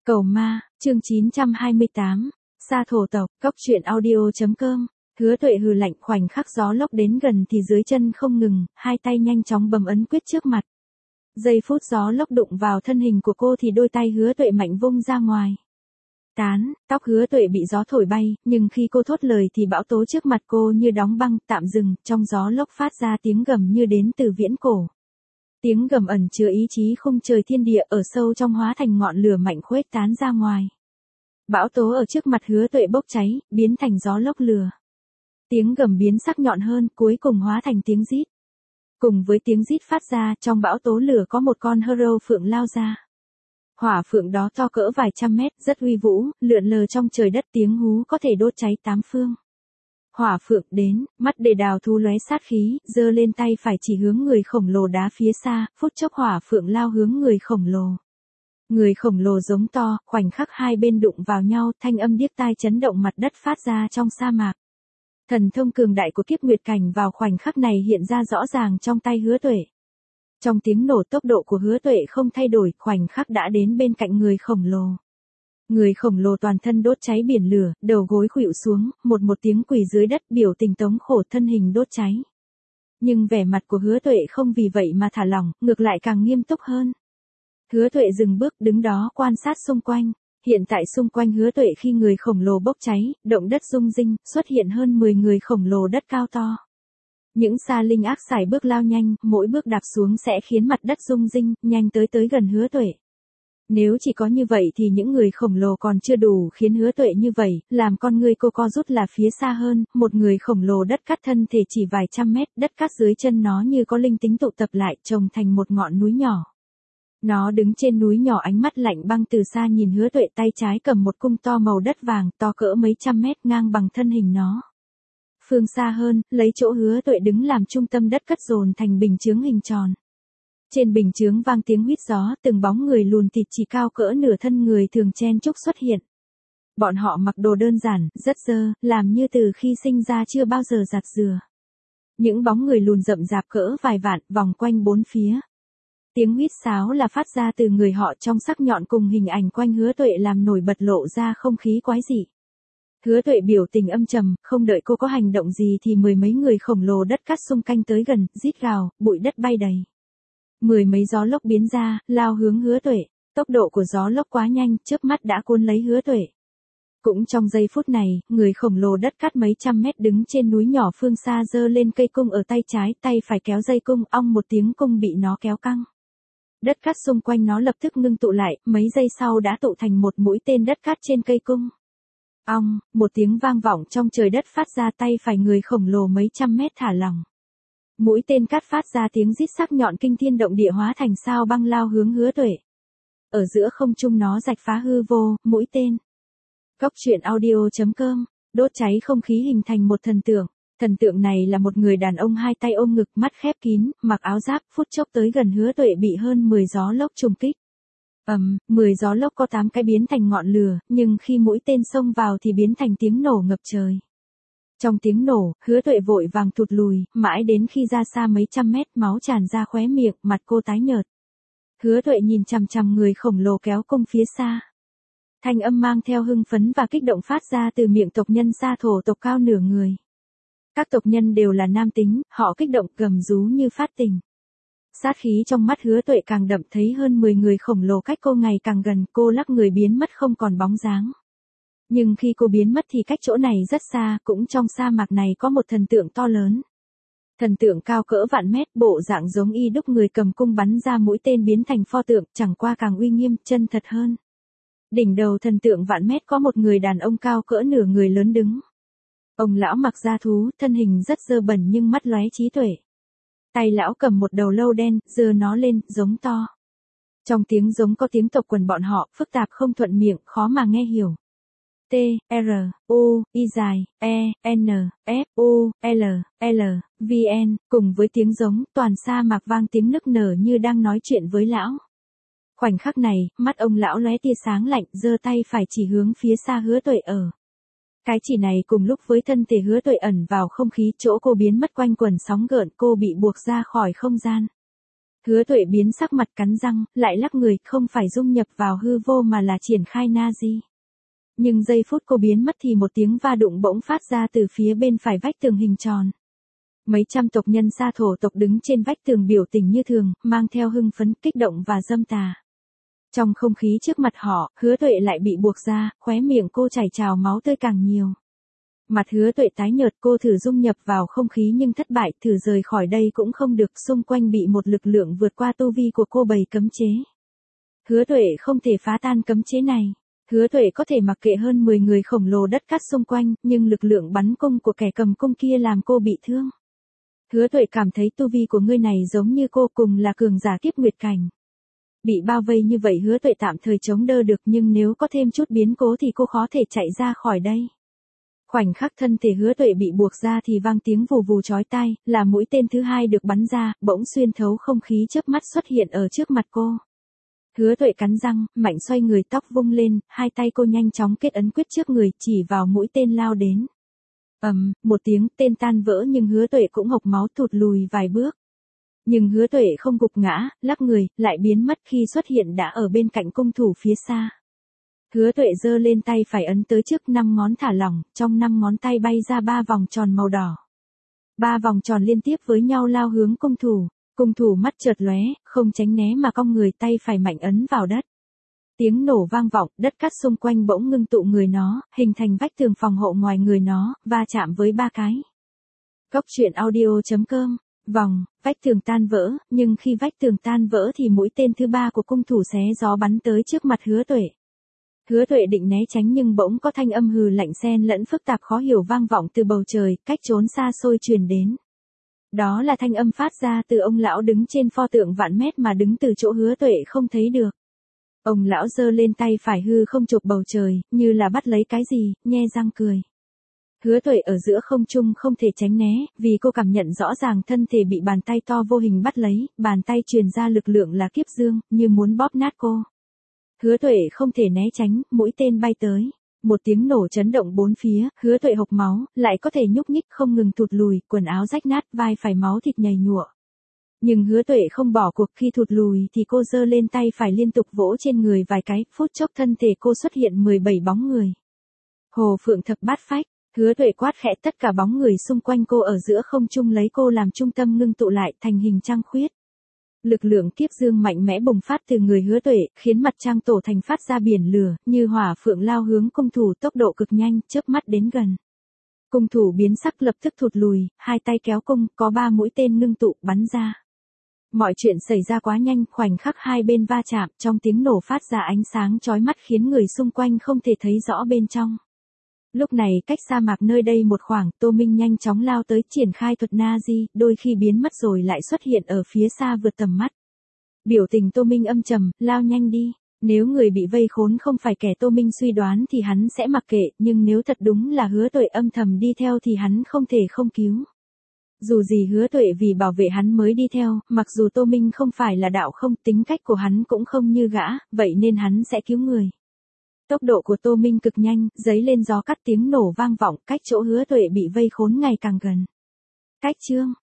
Cầu ma, chương 928, Sa thổ tộc, cóc truyện audio.com. Hứa Tuệ hừ lạnh, khoảnh khắc gió lốc đến gần thì dưới chân không ngừng, hai tay nhanh chóng bấm ấn quyết trước mặt. Giây phút gió lốc đụng vào thân hình của cô thì đôi tay Hứa Tuệ mạnh vung ra ngoài. Tóc Hứa Tuệ bị gió thổi bay, nhưng khi cô thốt lời thì bão tố trước mặt cô như đóng băng, tạm dừng, trong gió lốc phát ra tiếng gầm như đến từ viễn cổ. Tiếng gầm ẩn chứa ý chí khung trời thiên địa, ở sâu trong hóa thành ngọn lửa mạnh khuếch tán ra ngoài. Bão tố ở trước mặt Hứa Tuệ bốc cháy, biến thành gió lốc lửa. Tiếng gầm biến sắc nhọn hơn, cuối cùng hóa thành tiếng rít. Cùng với tiếng rít phát ra, trong bão tố lửa có một con hero phượng lao ra. Hỏa phượng đó to cỡ vài trăm mét, rất uy vũ, lượn lờ trong trời đất, tiếng hú có thể đốt cháy tám phương. Hỏa phượng đến, mắt đề đào thú lóe sát khí, giơ lên tay phải chỉ hướng người khổng lồ đá phía xa, phút chốc hỏa phượng lao hướng người khổng lồ. Người khổng lồ giống to, khoảnh khắc hai bên đụng vào nhau, thanh âm điếc tai chấn động mặt đất phát ra trong sa mạc. Thần thông cường đại của kiếp nguyệt cảnh vào khoảnh khắc này hiện ra rõ ràng trong tay Hứa Tuệ. Trong tiếng nổ, tốc độ của Hứa Tuệ không thay đổi, khoảnh khắc đã đến bên cạnh người khổng lồ. Người khổng lồ toàn thân đốt cháy biển lửa, đầu gối khuỵu xuống, một tiếng quỳ dưới đất, biểu tình tống khổ, thân hình đốt cháy. Nhưng vẻ mặt của Hứa Tuệ không vì vậy mà thả lỏng, ngược lại càng nghiêm túc hơn. Hứa Tuệ dừng bước, đứng đó quan sát xung quanh. Hiện tại xung quanh Hứa Tuệ khi người khổng lồ bốc cháy, động đất rung rinh, xuất hiện hơn 10 người khổng lồ đất cao to. Những sa linh ác sải bước lao nhanh, mỗi bước đạp xuống sẽ khiến mặt đất rung rinh, nhanh tới gần Hứa Tuệ. Nếu chỉ có như vậy thì những người khổng lồ còn chưa đủ khiến Hứa Tuệ như vậy, làm con người cô co rút là phía xa hơn, một người khổng lồ đất cát thân thể chỉ vài trăm mét, đất cát dưới chân nó như có linh tính tụ tập lại, trồng thành một ngọn núi nhỏ. Nó đứng trên núi nhỏ, ánh mắt lạnh băng, từ xa nhìn Hứa Tuệ, tay trái cầm một cung to màu đất vàng, to cỡ mấy trăm mét, ngang bằng thân hình nó. Phương xa hơn, lấy chỗ Hứa Tuệ đứng làm trung tâm, đất cát dồn thành bình chướng hình tròn. Trên bình chướng vang tiếng huýt gió, từng bóng người lùn thịt chỉ cao cỡ nửa thân người thường chen chúc xuất hiện. Bọn họ mặc đồ đơn giản, rất dơ, làm như từ khi sinh ra chưa bao giờ giặt rửa. Những bóng người lùn rậm rạp cỡ vài vạn, vòng quanh bốn phía. Tiếng huýt sáo là phát ra từ người họ, trong sắc nhọn cùng hình ảnh quanh Hứa Tuệ làm nổi bật, lộ ra không khí quái dị. Hứa Tuệ biểu tình âm trầm, không đợi cô có hành động gì thì mười mấy người khổng lồ đất cát xung quanh tới gần, rít gào, bụi đất bay đầy. Mười mấy gió lốc biến ra, lao hướng Hứa Tuệ. Tốc độ của gió lốc quá nhanh, chớp mắt đã cuốn lấy Hứa Tuệ. Cũng trong giây phút này, người khổng lồ đất cát mấy trăm mét đứng trên núi nhỏ phương xa giơ lên cây cung ở tay trái, tay phải kéo dây cung, ong một tiếng, cung bị nó kéo căng. Đất cát xung quanh nó lập tức ngưng tụ lại, mấy giây sau đã tụ thành một mũi tên đất cát trên cây cung. Ong, một tiếng vang vọng trong trời đất phát ra, tay phải người khổng lồ mấy trăm mét thả lỏng. Mũi tên cát phát ra tiếng rít sắc nhọn kinh thiên động địa, hóa thành sao băng lao hướng Hứa Tuệ. Ở giữa không trung nó rạch phá hư vô, mũi tên. Cóc truyện audio.com, đốt cháy không khí hình thành một thần tượng. Thần tượng này là một người đàn ông hai tay ôm ngực, mắt khép kín, mặc áo giáp, phút chốc tới gần Hứa Tuệ bị hơn 10 gió lốc trùng kích. 10 gió lốc có 8 cái biến thành ngọn lửa, nhưng khi mũi tên xông vào thì biến thành tiếng nổ ngập trời. Trong tiếng nổ, Hứa Tuệ vội vàng thụt lùi, mãi đến khi ra xa mấy trăm mét, máu tràn ra khóe miệng, mặt cô tái nhợt. Hứa Tuệ nhìn chằm chằm người khổng lồ kéo cung phía xa. Thanh âm mang theo hưng phấn và kích động phát ra từ miệng tộc nhân Sa thổ tộc cao nửa người. Các tộc nhân đều là nam tính, họ kích động gầm rú như phát tình. Sát khí trong mắt Hứa Tuệ càng đậm, thấy hơn 10 người khổng lồ cách cô ngày càng gần, cô lắc người biến mất không còn bóng dáng. Nhưng khi cô biến mất thì cách chỗ này rất xa, cũng trong sa mạc này có một thần tượng to lớn. Thần tượng cao cỡ vạn mét, bộ dạng giống y đúc người cầm cung bắn ra mũi tên biến thành pho tượng, chẳng qua càng uy nghiêm, chân thật hơn. Đỉnh đầu thần tượng vạn mét có một người đàn ông cao cỡ nửa người lớn đứng. Ông lão mặc da thú, thân hình rất dơ bẩn nhưng mắt lóe trí tuệ. Tay lão cầm một đầu lâu đen, giơ nó lên, giống to. Trong tiếng giống có tiếng tộc quần bọn họ, phức tạp không thuận miệng, khó mà nghe hiểu. T, R, U, I dài, E, N, F, U, L, L, V, N, cùng với tiếng giống, toàn sa mạc vang tiếng nức nở như đang nói chuyện với lão. Khoảnh khắc này, mắt ông lão lóe tia sáng lạnh, giơ tay phải chỉ hướng phía xa Hứa Tuệ ở. Cái chỉ này cùng lúc với thân thể Hứa Tuệ ẩn vào không khí, chỗ cô biến mất quanh quần sóng gợn, cô bị buộc ra khỏi không gian. Hứa Tuệ biến sắc mặt cắn răng, lại lắc người, không phải dung nhập vào hư vô mà là triển khai Nazi. Nhưng giây phút cô biến mất thì một tiếng va đụng bỗng phát ra từ phía bên phải vách tường hình tròn. Mấy trăm tộc nhân Sa thổ tộc đứng trên vách tường biểu tình như thường, mang theo hưng phấn, kích động và dâm tà. Trong không khí trước mặt họ, Hứa Tuệ lại bị buộc ra, khóe miệng cô chảy trào máu tươi càng nhiều. Mặt Hứa Tuệ tái nhợt, cô thử dung nhập vào không khí nhưng thất bại, thử rời khỏi đây cũng không được, xung quanh bị một lực lượng vượt qua tu vi của cô bày cấm chế. Hứa Tuệ không thể phá tan cấm chế này. Hứa Tuệ có thể mặc kệ hơn 10 người khổng lồ đất cát xung quanh, nhưng lực lượng bắn cung của kẻ cầm cung kia làm cô bị thương. Hứa Tuệ cảm thấy tu vi của người này giống như cô, cùng là cường giả kiếp nguyệt cảnh. Bị bao vây như vậy Hứa Tuệ tạm thời chống đỡ được, nhưng nếu có thêm chút biến cố thì cô khó thể chạy ra khỏi đây. Khoảnh khắc thân thể Hứa Tuệ bị buộc ra thì vang tiếng vù vù chói tai, là mũi tên thứ hai được bắn ra, bỗng xuyên thấu không khí chớp mắt xuất hiện ở trước mặt cô. Hứa Tuệ cắn răng, mạnh xoay người, tóc vung lên, hai tay cô nhanh chóng kết ấn quyết trước người, chỉ vào mũi tên lao đến. Một tiếng, tên tan vỡ nhưng Hứa Tuệ cũng hộc máu, thụt lùi vài bước. Nhưng Hứa Tuệ không gục ngã, lắc người, lại biến mất, khi xuất hiện đã ở bên cạnh cung thủ phía xa. Hứa Tuệ giơ lên tay phải ấn tới trước, 5 ngón thả lỏng, trong 5 ngón tay bay ra 3 vòng tròn màu đỏ. 3 vòng tròn liên tiếp với nhau lao hướng cung thủ. Cung thủ mắt chợt lóe, không tránh né mà cong người, tay phải mạnh ấn vào đất. Tiếng nổ vang vọng, đất cát xung quanh bỗng ngưng tụ người nó, hình thành vách tường phòng hộ ngoài người nó, va chạm với 3 cái. Cốc truyện audio.com. Vòng, vách tường tan vỡ, nhưng khi vách tường tan vỡ thì mũi tên thứ 3 của cung thủ xé gió bắn tới trước mặt Hứa Tuệ. Hứa Tuệ định né tránh nhưng bỗng có thanh âm hừ lạnh xen lẫn phức tạp khó hiểu vang vọng từ bầu trời, cách trốn xa xôi truyền đến. Đó là thanh âm phát ra từ ông lão đứng trên pho tượng vạn mét mà đứng từ chỗ Hứa Tuệ không thấy được. Ông lão giơ lên tay phải hư không chụp bầu trời, như là bắt lấy cái gì, nhe răng cười. Hứa Tuệ ở giữa không trung không thể tránh né, vì cô cảm nhận rõ ràng thân thể bị bàn tay to vô hình bắt lấy, bàn tay truyền ra lực lượng là kiếp dương, như muốn bóp nát cô. Hứa Tuệ không thể né tránh, mũi tên bay tới. Một tiếng nổ chấn động bốn phía, Hứa Tuệ hộc máu, lại có thể nhúc nhích không ngừng thụt lùi, quần áo rách nát, vai phải máu thịt nhầy nhụa. Nhưng Hứa Tuệ không bỏ cuộc, khi thụt lùi thì cô giơ lên tay phải liên tục vỗ trên người vài cái, phút chốc thân thể cô xuất hiện 17 bóng người. Hồ Phượng Thập Bát Phách, Hứa Tuệ quát khẽ, tất cả bóng người xung quanh cô ở giữa không trung lấy cô làm trung tâm ngưng tụ lại thành hình trăng khuyết. Lực lượng kiếp dương mạnh mẽ bùng phát từ người Hứa Tuệ, khiến mặt trăng tổ thành phát ra biển lửa, như hỏa phượng lao hướng cung thủ, tốc độ cực nhanh, chớp mắt đến gần. Cung thủ biến sắc lập tức thụt lùi, hai tay kéo cung, có 3 mũi tên ngưng tụ bắn ra. Mọi chuyện xảy ra quá nhanh, khoảnh khắc hai bên va chạm, trong tiếng nổ phát ra ánh sáng chói mắt khiến người xung quanh không thể thấy rõ bên trong. Lúc này cách sa mạc nơi đây một khoảng, Tô Minh nhanh chóng lao tới, triển khai thuật Nazi, đôi khi biến mất rồi lại xuất hiện ở phía xa vượt tầm mắt. Biểu tình Tô Minh âm trầm, lao nhanh đi. Nếu người bị vây khốn không phải kẻ Tô Minh suy đoán thì hắn sẽ mặc kệ, nhưng nếu thật đúng là Hứa Tuệ âm thầm đi theo thì hắn không thể không cứu. Dù gì Hứa Tuệ vì bảo vệ hắn mới đi theo, mặc dù Tô Minh không phải là đạo không, tính cách của hắn cũng không như gã, vậy nên hắn sẽ cứu người. Tốc độ của Tô Minh cực nhanh, giấy lên gió cắt, tiếng nổ vang vọng, cách chỗ Hứa Tuệ bị vây khốn ngày càng gần. Cách chương